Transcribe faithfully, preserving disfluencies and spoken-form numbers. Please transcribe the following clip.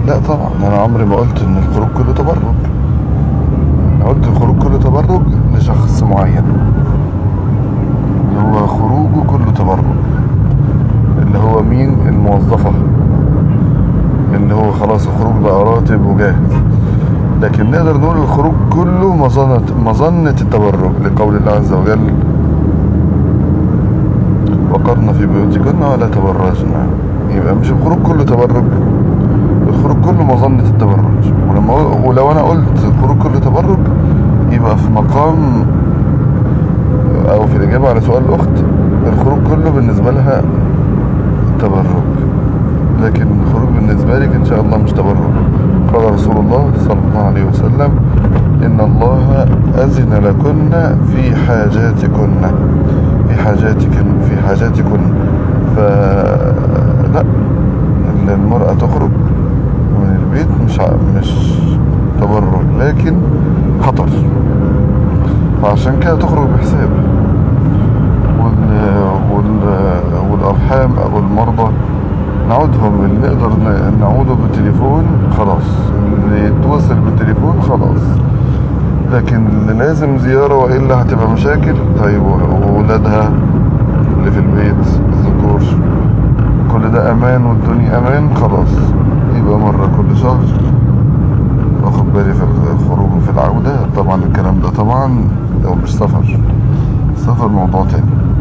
لا طبعا، انا عمري ما قلت ان الخروج كله تبرج. انا قلت الخروج كله تبرج لشخص معين، اللي هو خروجه كله تبرج، اللي هو مين؟ الموظفة، اللي هو خلاص الخروج بقى راتب وجاهز. لكن نقدر نقول الخروج كله مظنة مظنة التبرج، لقول الله عز وجل: وقرن في بيوتكن ولا تبرجن. يبقى مش الخروج كله تبرج، الخروج كله مظنة التبرج. ولما ولو انا قلت الخروج كله تبرج، يبقى في مقام او في الاجابة على سؤال الاخت، الخروج كله بالنسبة لها تبرج، لكن الخروج بالنسبة لك ان شاء الله مش تبرج. قال رسول الله صلى الله عليه وسلم: ان الله اذن لكن في حاجاتكن في حاجاتكن في حاجاتكن فلا، المرأة تخرج من البيت مش مش تبرج، لكن خطر، فعشان كده تخرج بحساب. وال... وال... والأرحام أو المرضى نعودهم، اللي نقدر نعوده بالتليفون خلاص، اللي يتوصل بالتليفون خلاص، لكن اللي لازم زيارة وإلا هتبقى مشاكل. طيب وولادها اللي في البيت الذكور، كل ده أمان والدنيا أمان، خلاص يبقى مرة كل شهر واخد بالي في الخروج وفي العودة. طبعا الكلام ده طبعا لو مش سفر، سفر موضوع تاني.